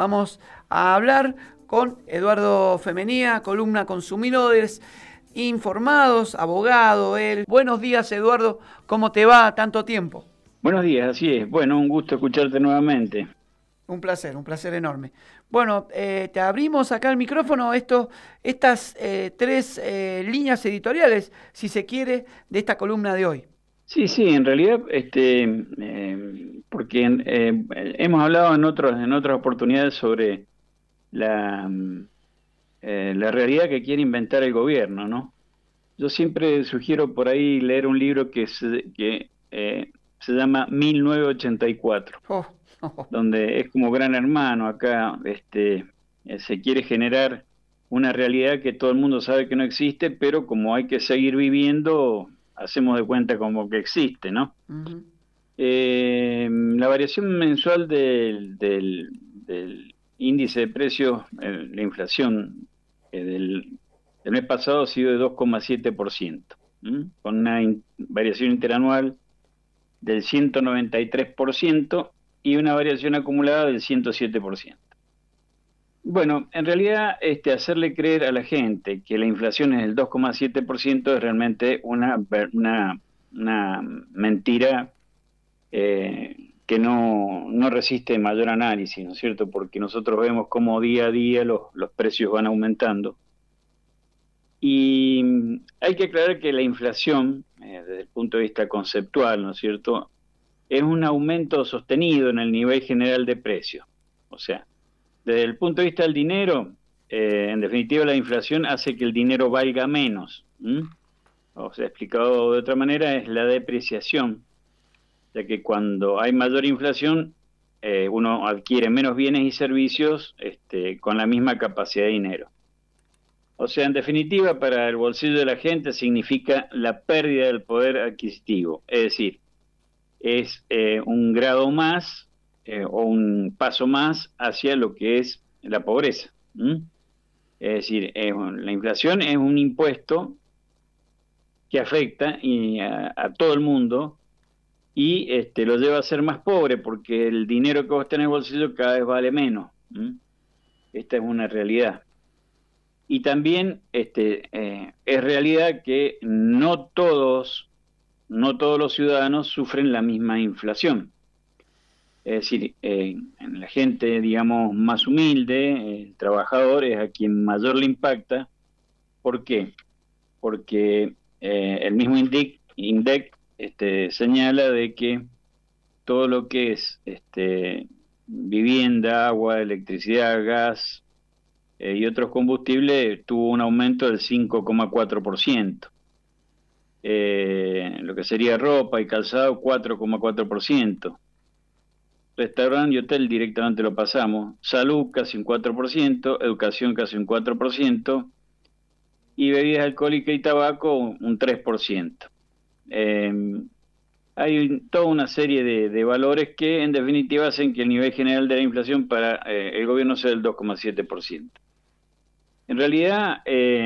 Vamos a hablar con Eduardo Femenía, columna Consumidores Informados, abogado él. Buenos días, Eduardo, ¿cómo te va? Tanto tiempo. Buenos días, así es. Bueno, un gusto escucharte nuevamente. Un placer enorme. Bueno, te abrimos acá el micrófono, estas tres líneas editoriales, si se quiere, de esta columna de hoy. Sí, sí, en realidad, porque hemos hablado en otras oportunidades sobre la realidad que quiere inventar el gobierno, ¿no? Yo siempre sugiero por ahí leer un libro que se llama 1984, Oh, oh, donde es como Gran Hermano. Acá se quiere generar una realidad que todo el mundo sabe que no existe, pero como hay que seguir viviendo, hacemos de cuenta como que existe, ¿no? ujú. La variación mensual del índice de precios, la inflación del mes pasado ha sido de 2,7%, con una variación interanual del 193% y una variación acumulada del 107%. Bueno, en realidad, hacerle creer a la gente que la inflación es del 2,7% es realmente una mentira, que no resiste mayor análisis, ¿no es cierto? Porque nosotros vemos cómo día a día los precios van aumentando. Y hay que aclarar que la inflación, desde el punto de vista conceptual, ¿no es cierto?, es un aumento sostenido en el nivel general de precios. O sea, desde el punto de vista del dinero, en definitiva la inflación hace que el dinero valga menos. O sea, explicado de otra manera, es la depreciación, ya que cuando hay mayor inflación, uno adquiere menos bienes y servicios, con la misma capacidad de dinero. O sea, en definitiva, para el bolsillo de la gente significa la pérdida del poder adquisitivo, es decir, es un grado más, o un paso más hacia lo que es la pobreza. Es decir, la inflación es un impuesto que afecta a todo el mundo y lo lleva a ser más pobre porque el dinero que vos tenés en el bolsillo cada vez vale menos. Esta es una realidad. Y también es realidad que no todos los ciudadanos sufren la misma inflación. Es decir, en la gente, digamos, más humilde, el trabajador es a quien mayor le impacta. ¿Por qué? Porque el mismo INDEC señala de que todo lo que es vivienda, agua, electricidad, gas, y otros combustibles tuvo un aumento del 5,4%. Lo que sería ropa y calzado, 4,4%. Restaurante y hotel directamente lo pasamos. Salud casi un 4%, educación casi un 4%, y bebidas alcohólicas y tabaco un 3%. Eh, Hay toda una serie de valores que en definitiva hacen que el nivel general de la inflación para el gobierno sea del 2,7%. En realidad,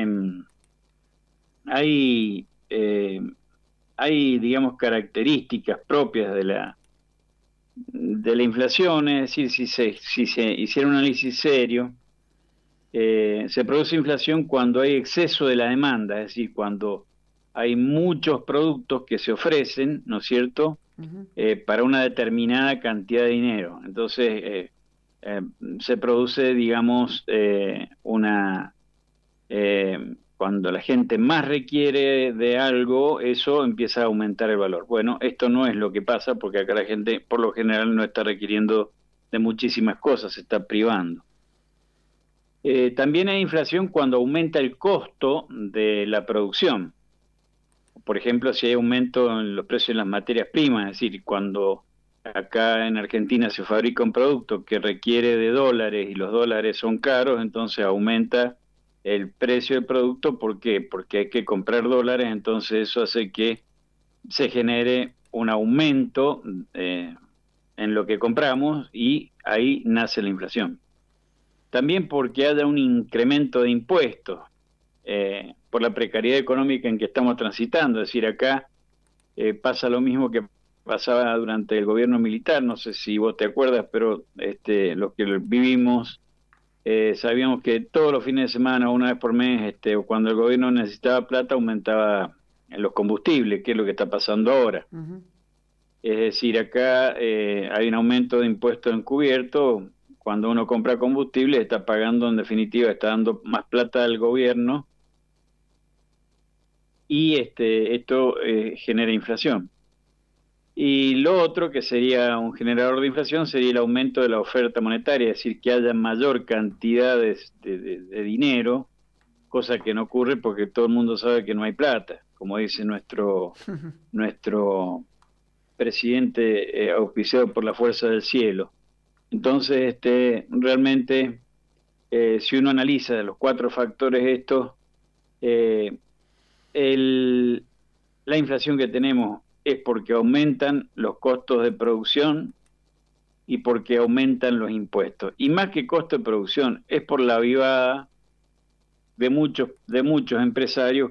hay, eh, hay, digamos, características propias de la inflación. Es decir, si se hiciera un análisis serio, se produce inflación cuando hay exceso de la demanda, es decir, cuando hay muchos productos que se ofrecen, ¿no es cierto?, Ujú. para una determinada cantidad de dinero. Entonces, eh, se produce, digamos, cuando la gente más requiere de algo, eso empieza a aumentar el valor. Bueno, esto no es lo que pasa porque acá la gente por lo general no está requiriendo de muchísimas cosas, se está privando. También hay inflación cuando aumenta el costo de la producción. Por ejemplo, si hay aumento en los precios de las materias primas, es decir, cuando acá en Argentina se fabrica un producto que requiere de dólares y los dólares son caros, entonces aumenta el precio del producto. ¿Por qué? Porque hay que comprar dólares, entonces eso hace que se genere un aumento en lo que compramos y ahí nace la inflación. También porque haya un incremento de impuestos, por la precariedad económica en que estamos transitando. Es decir, acá pasa lo mismo que pasaba durante el gobierno militar, no sé si vos te acuerdas, pero los que vivimos sabíamos que todos los fines de semana, una vez por mes, o cuando el gobierno necesitaba plata, aumentaba los combustibles, que es lo que está pasando ahora. Ujú. Es decir, acá hay un aumento de impuestos encubierto. Cuando uno compra combustible, está pagando, en definitiva, está dando más plata al gobierno, y esto genera inflación. Y lo otro que sería un generador de inflación sería el aumento de la oferta monetaria, es decir, que haya mayor cantidad de dinero, cosa que no ocurre porque todo el mundo sabe que no hay plata, como dice nuestro presidente, auspiciado por la fuerza del cielo. Entonces, realmente, si uno analiza de los 4 factores estos, eh, la inflación que tenemos es porque aumentan los costos de producción y porque aumentan los impuestos. Y más que costo de producción, es por la avivada de muchos empresarios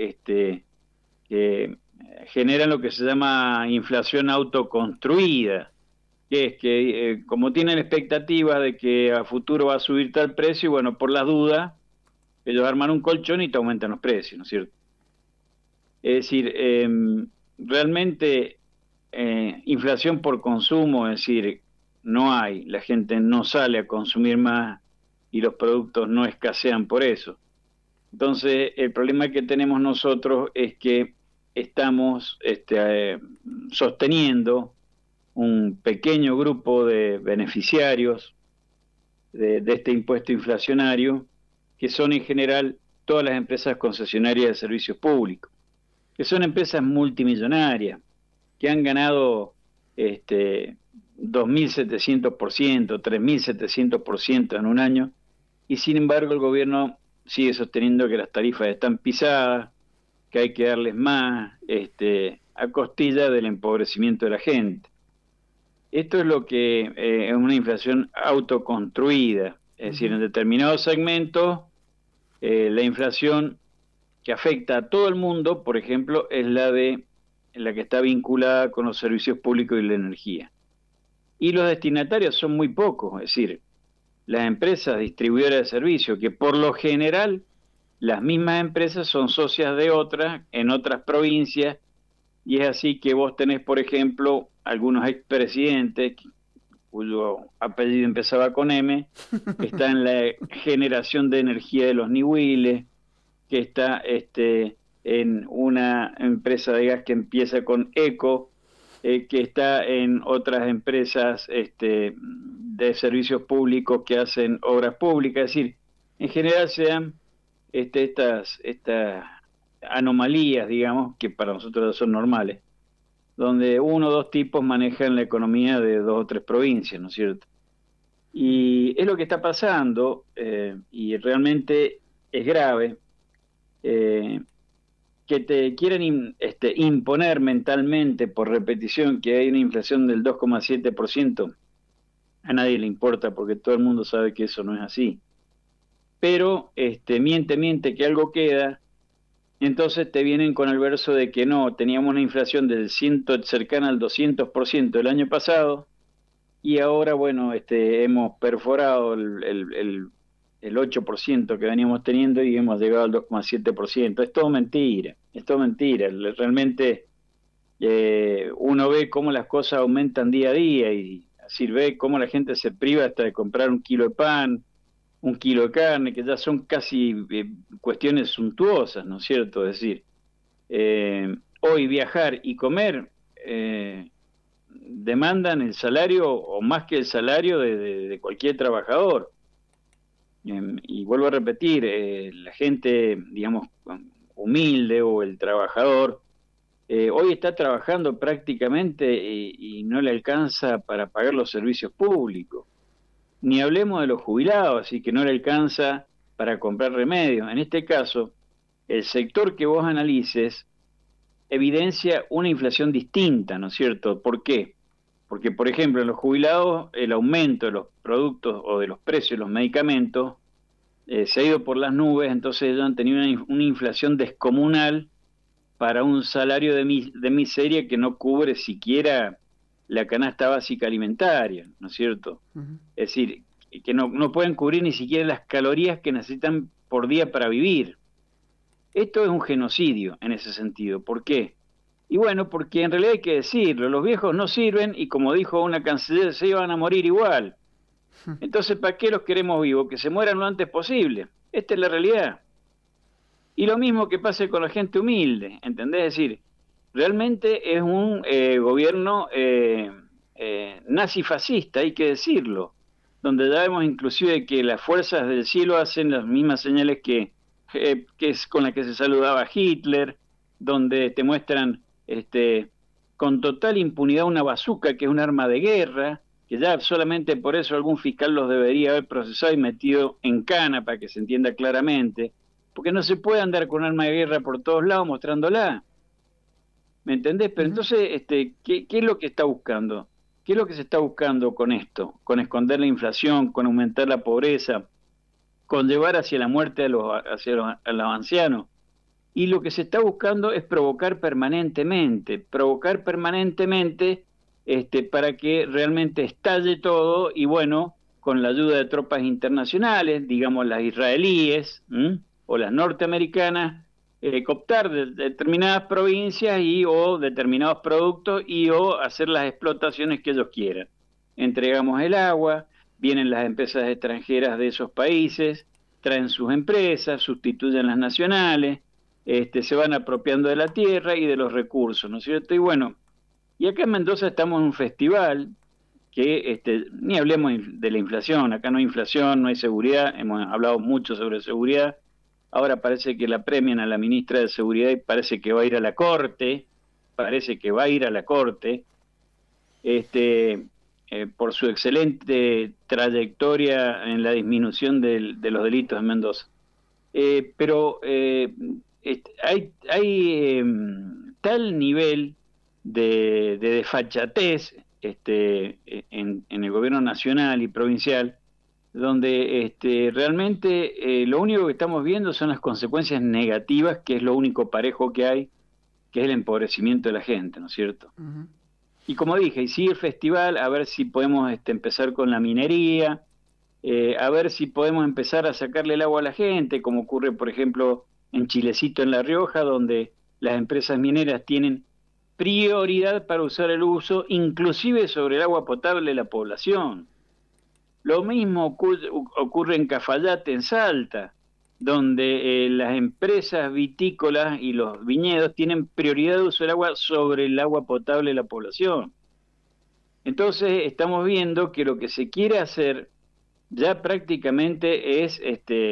que generan lo que se llama inflación autoconstruida, que es que como tienen expectativa de que a futuro va a subir tal precio, y bueno, por las dudas, ellos arman un colchón y te aumentan los precios, ¿no es cierto? Es decir, realmente inflación por consumo, es decir, no hay, la gente no sale a consumir más y los productos no escasean por eso. Entonces, el problema que tenemos nosotros es que estamos sosteniendo un pequeño grupo de beneficiarios de este impuesto inflacionario, que son en general todas las empresas concesionarias de servicios públicos, que son empresas multimillonarias, que han ganado 2.700%, 3.700% en un año, y sin embargo el gobierno sigue sosteniendo que las tarifas están pisadas, que hay que darles más, a costilla del empobrecimiento de la gente. Esto es lo que es una inflación autoconstruida, es decir, en determinados segmentos la inflación que afecta a todo el mundo, por ejemplo, es la que está vinculada con los servicios públicos y la energía. Y los destinatarios son muy pocos, es decir, las empresas distribuidoras de servicios, que por lo general las mismas empresas son socias de otras en otras provincias, y es así que vos tenés, por ejemplo, algunos expresidentes cuyo apellido empezaba con M, que está en la generación de energía de los Nihuiles, que está en una empresa de gas que empieza con ECO, que está en otras empresas de servicios públicos que hacen obras públicas. Es decir, en general se dan estas anomalías, digamos, que para nosotros son normales, donde 1 o 2 tipos manejan la economía de 2 o 3 provincias, ¿no es cierto? Y es lo que está pasando, y realmente es grave, que te quieren imponer mentalmente por repetición que hay una inflación del 2,7%, a nadie le importa porque todo el mundo sabe que eso no es así. Pero miente que algo queda, y entonces te vienen con el verso de que no, teníamos una inflación cercana al 200% el año pasado, y ahora, bueno, hemos perforado el 8% que veníamos teniendo y hemos llegado al 2,7%. Es todo mentira, es todo mentira. Realmente uno ve cómo las cosas aumentan día a día, y así ve cómo la gente se priva hasta de comprar 1 kilo de pan, 1 kilo de carne, que ya son casi cuestiones suntuosas, ¿no es cierto? Es decir, hoy viajar y comer demandan el salario o más que el salario de cualquier trabajador. Y vuelvo a repetir, la gente, digamos, humilde o el trabajador, hoy está trabajando prácticamente y no le alcanza para pagar los servicios públicos. Ni hablemos de los jubilados, así que no le alcanza para comprar remedios. En este caso, el sector que vos analices evidencia una inflación distinta, ¿no es cierto? ¿Por qué? Porque, por ejemplo, en los jubilados el aumento de los productos o de los precios de los medicamentos se ha ido por las nubes, entonces ellos han tenido una inflación descomunal para un salario de miseria que no cubre siquiera la canasta básica alimentaria, ¿no es cierto? Ujú. Es decir, que no pueden cubrir ni siquiera las calorías que necesitan por día para vivir. Esto es un genocidio en ese sentido. ¿Por qué? Y bueno, porque en realidad hay que decirlo, los viejos no sirven y como dijo una canciller, se iban a morir igual. Entonces, ¿para qué los queremos vivos? Que se mueran lo antes posible. Esta es la realidad. Y lo mismo que pase con la gente humilde, ¿entendés? Es decir, realmente es un gobierno nazi-fascista, hay que decirlo, donde ya vemos inclusive que las fuerzas del cielo hacen las mismas señales que es con las que se saludaba Hitler, donde te muestran con total impunidad una bazuca, que es un arma de guerra, que ya solamente por eso algún fiscal los debería haber procesado y metido en cana, para que se entienda claramente, porque no se puede andar con un arma de guerra por todos lados mostrándola. ¿Me entendés? Pero entonces, ¿qué es lo que está buscando? ¿Qué es lo que se está buscando con esto? Con esconder la inflación, con aumentar la pobreza, con llevar hacia la muerte a los ancianos. Y lo que se está buscando es provocar permanentemente para que realmente estalle todo y bueno, con la ayuda de tropas internacionales, digamos las israelíes o las norteamericanas, cooptar determinadas provincias y o determinados productos y o hacer las explotaciones que ellos quieran. Entregamos el agua, vienen las empresas extranjeras de esos países, traen sus empresas, sustituyen las nacionales, se van apropiando de la tierra y de los recursos, ¿no es cierto? Y bueno, y acá en Mendoza estamos en un festival que, ni hablemos de la inflación, acá no hay inflación, no hay seguridad, hemos hablado mucho sobre seguridad, ahora parece que la premian a la ministra de Seguridad y parece que va a ir a la Corte, por su excelente trayectoria en la disminución de los delitos en Mendoza. Pero hay tal nivel de desfachatez en el gobierno nacional y provincial, donde realmente lo único que estamos viendo son las consecuencias negativas, que es lo único parejo que hay, que es el empobrecimiento de la gente, ¿no es cierto? Ujú. Y como dije, y sigue el festival, a ver si podemos empezar con la minería, a ver si podemos empezar a sacarle el agua a la gente, como ocurre, por ejemplo, en Chilecito, en La Rioja, donde las empresas mineras tienen prioridad para usar el uso, inclusive sobre el agua potable de la población. Lo mismo ocurre en Cafayate, en Salta, donde las empresas vitícolas y los viñedos tienen prioridad de uso del agua sobre el agua potable de la población. Entonces estamos viendo que lo que se quiere hacer ya prácticamente es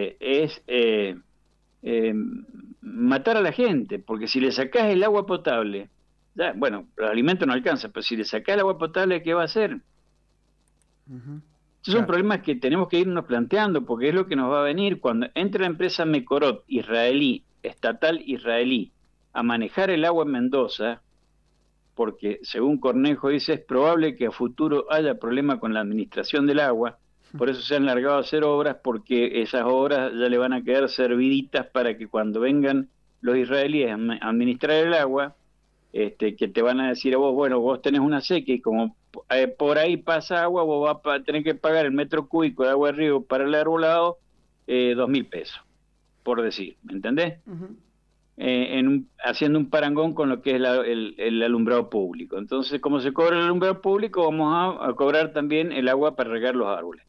matar a la gente, porque si le sacás el agua potable, ya, bueno, los alimentos no alcanzan, pero si le sacás el agua potable, ¿qué va a hacer? Ujú. Esos son Claro. problemas que tenemos que irnos planteando, porque es lo que nos va a venir cuando entre la empresa Mecorot israelí, estatal israelí, a manejar el agua en Mendoza, porque según Cornejo dice, es probable que a futuro haya problema con la administración del agua, por eso se han largado a hacer obras, porque esas obras ya le van a quedar serviditas para que cuando vengan los israelíes a administrar el agua, que te van a decir a vos, bueno, vos tenés una sequía y como por ahí pasa agua, vos vas a tener que pagar el metro cúbico de agua de río para el arbolado, 2.000 pesos, por decir, ¿me entendés? Ujú. Haciendo un parangón con lo que es el alumbrado público. Entonces, como se cobra el alumbrado público, vamos a cobrar también el agua para regar los árboles.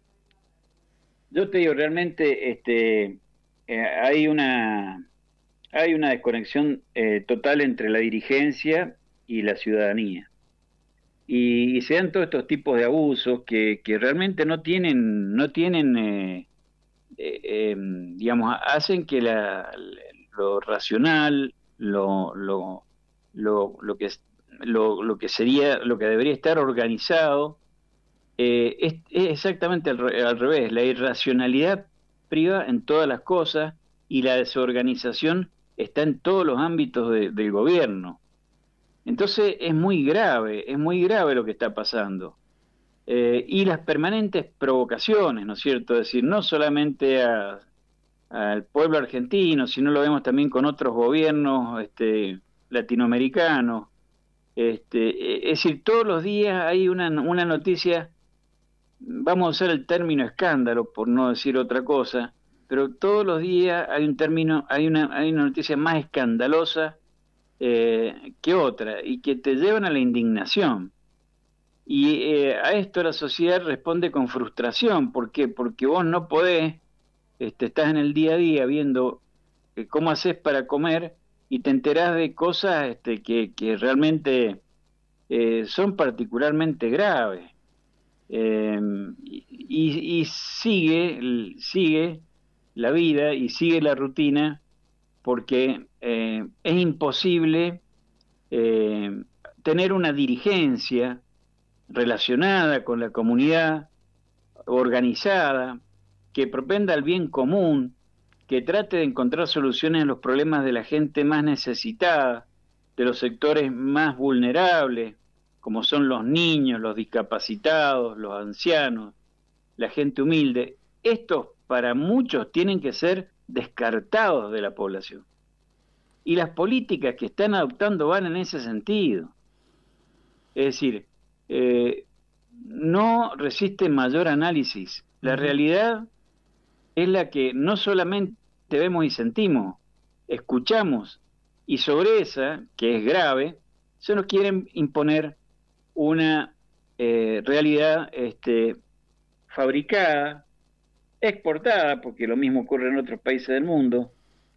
Yo te digo, realmente hay una desconexión total entre la dirigencia y la ciudadanía. Y se dan todos estos tipos de abusos que realmente no tienen digamos, hacen que lo racional, lo que sería, lo que debería estar organizado, es exactamente al revés. La irracionalidad priva en todas las cosas y la desorganización está en todos los ámbitos del gobierno. Entonces es muy grave lo que está pasando. Y las permanentes provocaciones, ¿no es cierto? Es decir, no solamente al pueblo argentino, sino lo vemos también con otros gobiernos latinoamericanos. Es decir, todos los días hay una noticia, vamos a usar el término escándalo por no decir otra cosa, pero todos los días hay un término, hay una noticia más escandalosa que otra, y que te llevan a la indignación. Y a esto la sociedad responde con frustración. ¿Por qué? Porque vos no podés, estás en el día a día viendo cómo haces para comer y te enterás de cosas que realmente son particularmente graves. Y sigue la vida y sigue la rutina, porque es imposible tener una dirigencia relacionada con la comunidad, organizada, que propenda al bien común, que trate de encontrar soluciones a los problemas de la gente más necesitada, de los sectores más vulnerables, como son los niños, los discapacitados, los ancianos, la gente humilde. Estos, para muchos, tienen que ser descartados de la población. Y las políticas que están adoptando van en ese sentido. Es decir, no resiste mayor análisis. La realidad es la que no solamente vemos y sentimos, escuchamos, y sobre esa, que es grave, se nos quieren imponer una realidad fabricada, exportada, porque lo mismo ocurre en otros países del mundo,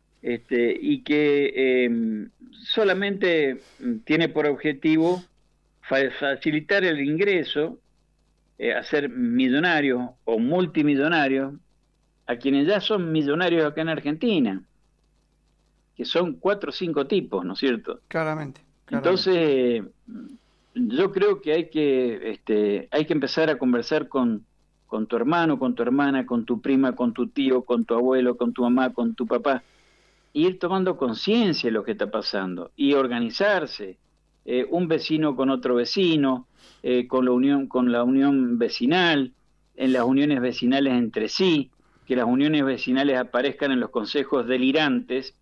y que solamente tiene por objetivo facilitar el ingreso, hacer millonarios o multimillonarios a quienes ya son millonarios acá en Argentina, que son 4 o 5 tipos, ¿no es cierto? Claramente. Entonces, yo creo que hay que empezar a conversar con tu hermano, con tu hermana, con tu prima, con tu tío, con tu abuelo, con tu mamá, con tu papá, e ir tomando conciencia de lo que está pasando y organizarse, un vecino con otro vecino, con la unión vecinal, en las uniones vecinales entre sí, que las uniones vecinales aparezcan en los consejos deliberantes,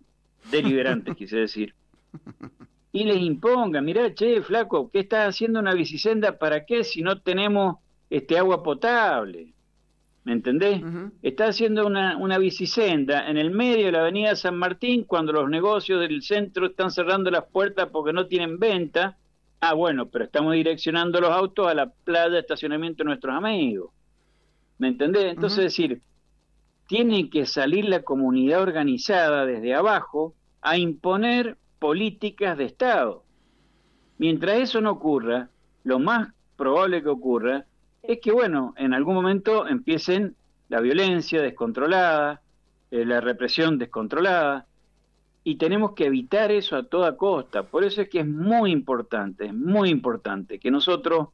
quise decir, y les impongan: mirá, che, flaco, ¿qué estás haciendo una bicisenda? ¿Para qué si no tenemos agua potable? ¿Me entendés? Está haciendo una bicisenda en el medio de la avenida San Martín, cuando los negocios del centro están cerrando las puertas porque no tienen venta. Ah, bueno, pero estamos direccionando los autos a la playa de estacionamiento de nuestros amigos. ¿Me entendés? Entonces, es decir, tiene que salir la comunidad organizada desde abajo a imponer políticas de Estado. Mientras eso no ocurra, lo más probable que ocurra es que, bueno, en algún momento empiecen la violencia descontrolada, la represión descontrolada, y tenemos que evitar eso a toda costa. Por eso es que es muy importante que nosotros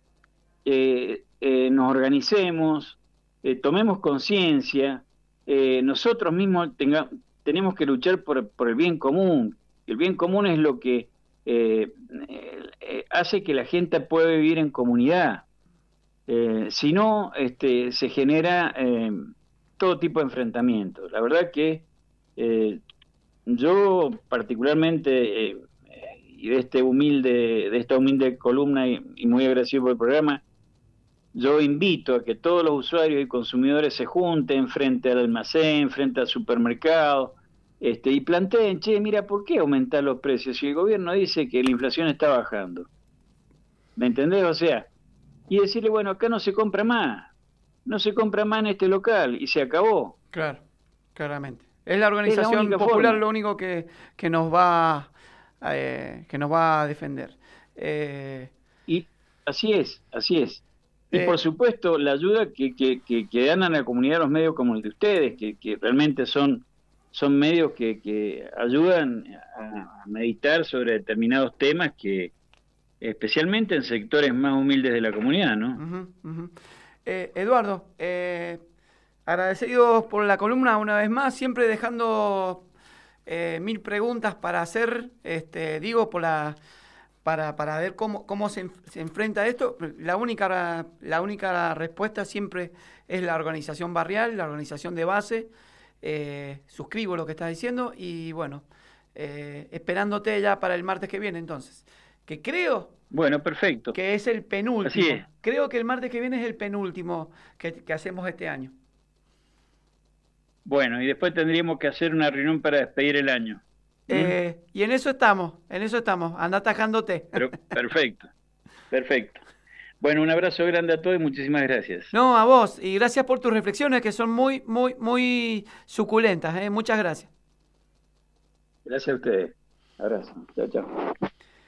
nos organicemos, tomemos conciencia, nosotros mismos tenemos que luchar por el bien común. El bien común es lo que hace que la gente pueda vivir en comunidad. Si no, se genera todo tipo de enfrentamientos. La verdad que yo particularmente, y de esta humilde columna, y muy agradecido por el programa, yo invito a que todos los usuarios y consumidores se junten frente al almacén, frente al supermercado, y planteen: che, mira, ¿por qué aumentar los precios si el gobierno dice que la inflación está bajando? ¿Me entendés? O sea, y decirle: bueno, acá no se compra más en este local, y se acabó. Claro, claramente. Es la organización popular lo único que nos va a defender. Y así es. Y por supuesto, la ayuda que dan a la comunidad los medios como el de ustedes, que realmente son medios que ayudan a meditar sobre determinados temas, que especialmente en sectores más humildes de la comunidad, ¿no? Eduardo, agradecidos por la columna una vez más, siempre dejando 1000 preguntas para hacer, para ver cómo se enfrenta esto. La única respuesta siempre es la organización barrial, la organización de base, suscribo lo que estás diciendo y bueno, esperándote ya para el martes que viene entonces. Que creo Bueno, perfecto. que es el penúltimo. Así es. Creo que el martes que viene es el penúltimo que hacemos este año. Bueno, y después tendríamos que hacer una reunión para despedir el año. Y en eso estamos, anda atajándote. Pero, perfecto, perfecto. Bueno, un abrazo grande a todos y muchísimas gracias. No, a vos, y gracias por tus reflexiones que son muy, muy, muy suculentas, Muchas gracias. Gracias a ustedes. Abrazo. Chao, chao.